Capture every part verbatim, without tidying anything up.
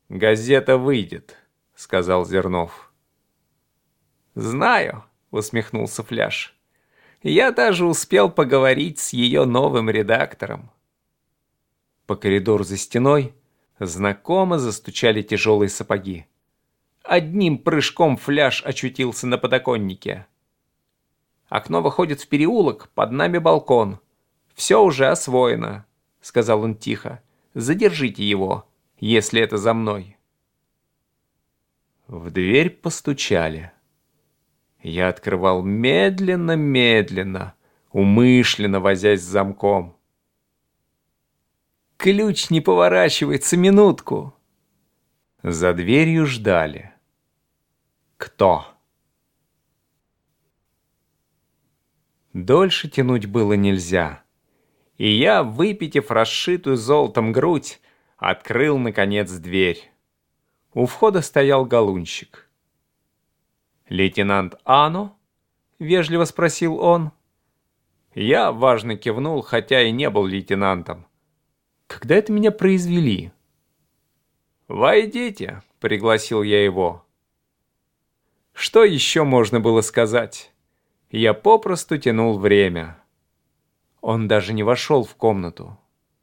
«Газета выйдет», — сказал Зернов. «Знаю», — усмехнулся Фляж. «Я даже успел поговорить с ее новым редактором». По коридору за стеной знакомо застучали тяжелые сапоги. Одним прыжком Фляж очутился на подоконнике. «Окно выходит в переулок, под нами балкон. Все уже освоено», — сказал он тихо. «Задержите его, если это за мной». В дверь постучали. Я открывал медленно-медленно, умышленно возясь с замком. «Ключ не поворачивается, минутку!» За дверью ждали. Кто? Дольше тянуть было нельзя. И я, выпитив расшитую золотом грудь, открыл, наконец, дверь. У входа стоял галунщик. «Лейтенант Ано?» — вежливо спросил он. Я важно кивнул, хотя и не был лейтенантом. Когда это меня произвели? «Войдите», — пригласил я его. Что еще можно было сказать? Я попросту тянул время. Он даже не вошел в комнату.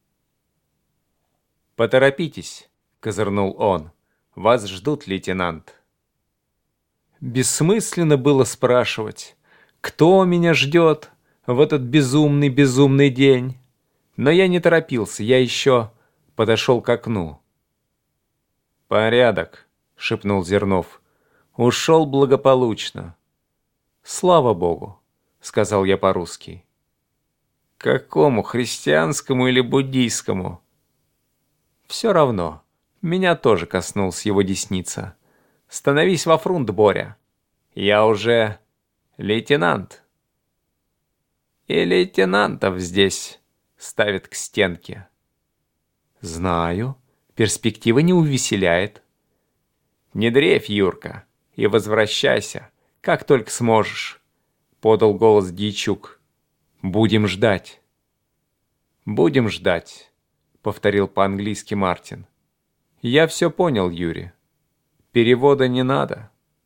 «Поторопитесь», — козырнул он. «Вас ждут, лейтенант». Бессмысленно было спрашивать, кто меня ждет в этот безумный-безумный день. Но я не торопился, я еще подошел к окну. «Порядок», — шепнул Зернов. «Ушел благополучно». «Слава Богу», — сказал я по-русски. «Какому, христианскому или буддийскому?» «Все равно. Меня тоже коснулась его десница. Становись во фрунт, Боря. Я уже лейтенант». «И лейтенантов здесь ставят к стенке». «Знаю. Перспектива не увеселяет». «Не дрейфь, Юрка, и возвращайся, как только сможешь», — подал голос Дьячук. «Будем ждать». «Будем ждать», — повторил по-английски Мартин. «Я все понял, Юрий. Перевода не надо».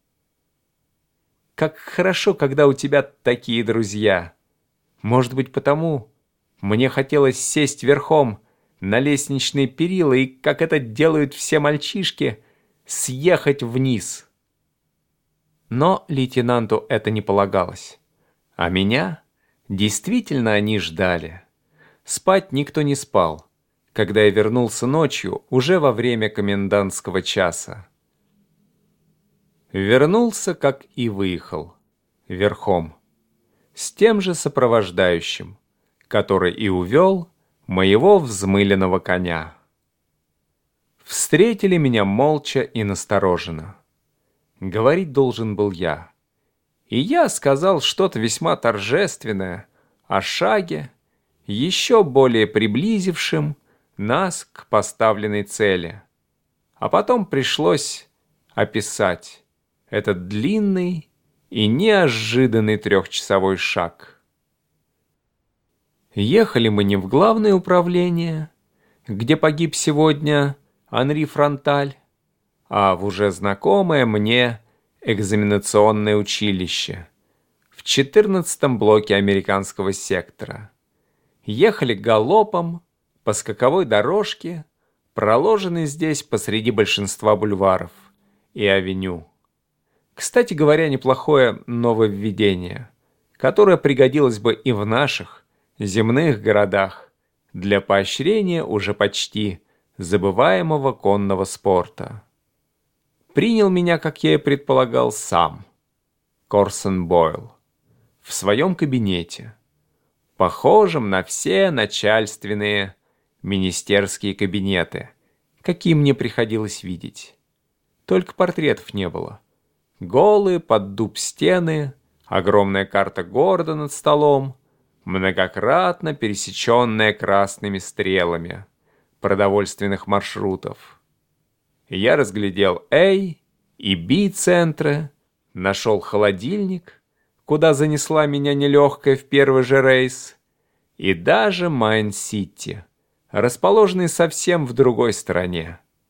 «Как хорошо, когда у тебя такие друзья. Может быть, потому мне хотелось сесть верхом на лестничные перила и, как это делают все мальчишки, съехать вниз». Но лейтенанту это не полагалось. А меня действительно они ждали. Спать никто не спал, когда я вернулся ночью, уже во время комендантского часа. Вернулся, как и выехал, верхом, с тем же сопровождающим, который и увел моего взмыленного коня. Встретили меня молча и настороженно. Говорить должен был я. И я сказал что-то весьма торжественное о шаге, еще более приблизившем нас к поставленной цели. А потом пришлось описать этот длинный и неожиданный трехчасовой шаг. Ехали мы не в главное управление, где погиб сегодня Анри Фронталь, а в уже знакомое мне экзаменационное училище в четырнадцатом блоке американского сектора. Ехали галопом по скаковой дорожке, проложенной здесь посреди большинства бульваров и авеню. Кстати говоря, неплохое нововведение, которое пригодилось бы и в наших земных городах для поощрения уже почти забываемого конного спорта. Принял меня, как я и предполагал, сам, Корсон Бойл, в своем кабинете, похожем на все начальственные министерские кабинеты, какие мне приходилось видеть. Только портретов не было. Голые под дуб стены, огромная карта города над столом, многократно пересеченная красными стрелами продовольственных маршрутов. Я разглядел A и B центры, нашел холодильник, куда занесла меня нелегкая в первый же рейс, и даже Майн-Сити, расположенный совсем в другой стороне.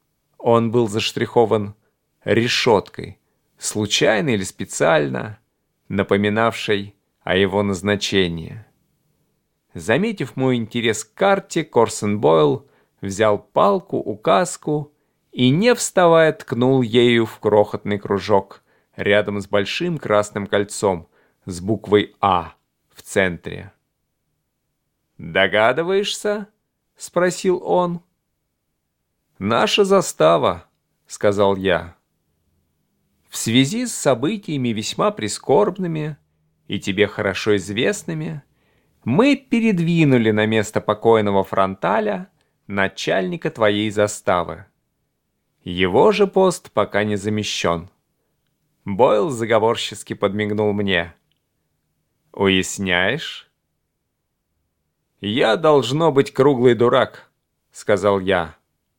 Он был заштрихован решеткой, случайно или специально, напоминавшей о его назначении. Заметив мой интерес к карте, Корсон Бойл взял палку, указку и, не вставая, ткнул ею в крохотный кружок рядом с большим красным кольцом с буквой «А» в центре. «Догадываешься?» — спросил он. «Наша застава», — сказал я. «В связи с событиями весьма прискорбными и тебе хорошо известными, мы передвинули на место покойного Фронталя начальника твоей заставы. Его же пост пока не замещен». Бойл заговорчески подмигнул мне. «Уясняешь?» «Я, должно быть, круглый дурак», — сказал я.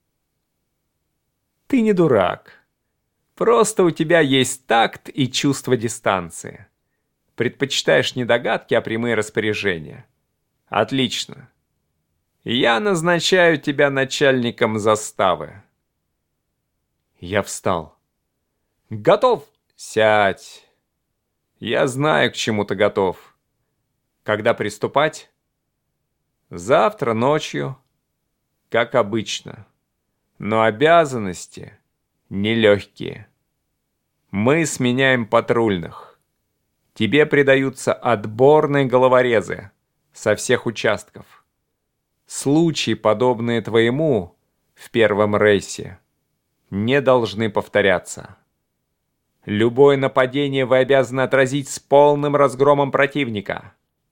«Ты не дурак. Просто у тебя есть такт и чувство дистанции. Предпочитаешь не догадки, а прямые распоряжения. Отлично. Я назначаю тебя начальником заставы». Я встал. «Готов?» «Сядь. Я знаю, к чему ты готов. Когда приступать?» «Завтра ночью, как обычно. Но обязанности нелегкие. Мы сменяем патрульных. Тебе придаются отборные головорезы со всех участков. Случаи, подобные твоему в первом рейсе, не должны повторяться. Любое нападение вы обязаны отразить с полным разгромом противника.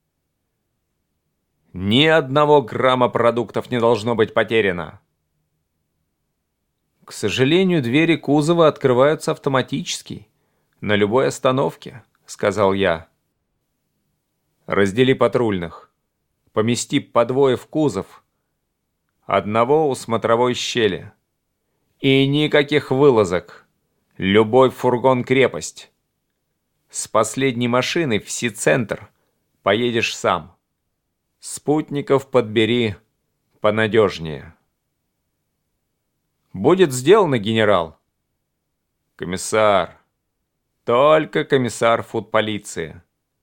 Ни одного грамма продуктов не должно быть потеряно». «К сожалению, двери кузова открываются автоматически, на любой остановке», — сказал я. «Раздели патрульных. Помести по двое в кузов. Одного у смотровой щели. И никаких вылазок. Любой фургон-крепость. С последней машиной в Си-центр поедешь сам. Спутников подбери понадежнее». «Будет сделано, генерал». «Комиссар. Только комиссар фудполиции».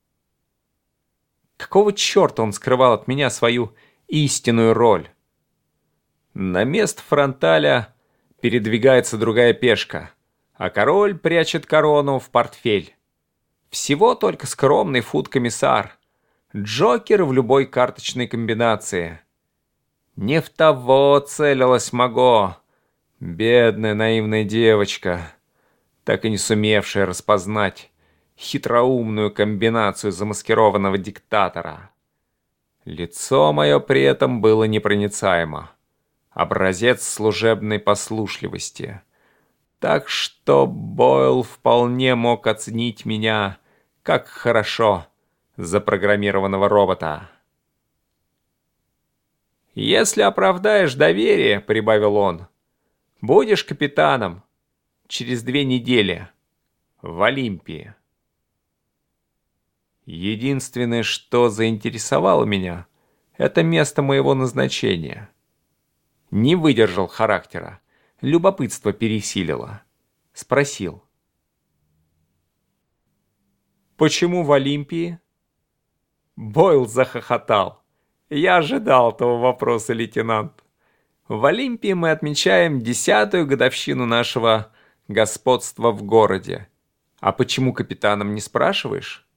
Какого черта он скрывал от меня свою истинную роль? На место Фронталя передвигается другая пешка, а король прячет корону в портфель. Всего только скромный фуд-комиссар. Джокер в любой карточной комбинации. Не в того целилась Маго. Бедная наивная девочка, так и не сумевшая распознать хитроумную комбинацию замаскированного диктатора. Лицо мое при этом было непроницаемо. Образец служебной послушливости. Так что Бойл вполне мог оценить меня как хорошо запрограммированного робота. «Если оправдаешь доверие, — прибавил он, — будешь капитаном через две недели в Олимпии». Единственное, что заинтересовало меня, это место моего назначения. Не выдержал характера, любопытство пересилило. Спросил: «Почему в Олимпии?» Бойл захохотал. «Я ожидал этого вопроса, лейтенант. В Олимпии мы отмечаем десятую годовщину нашего господства в городе. А почему капитаном не спрашиваешь?»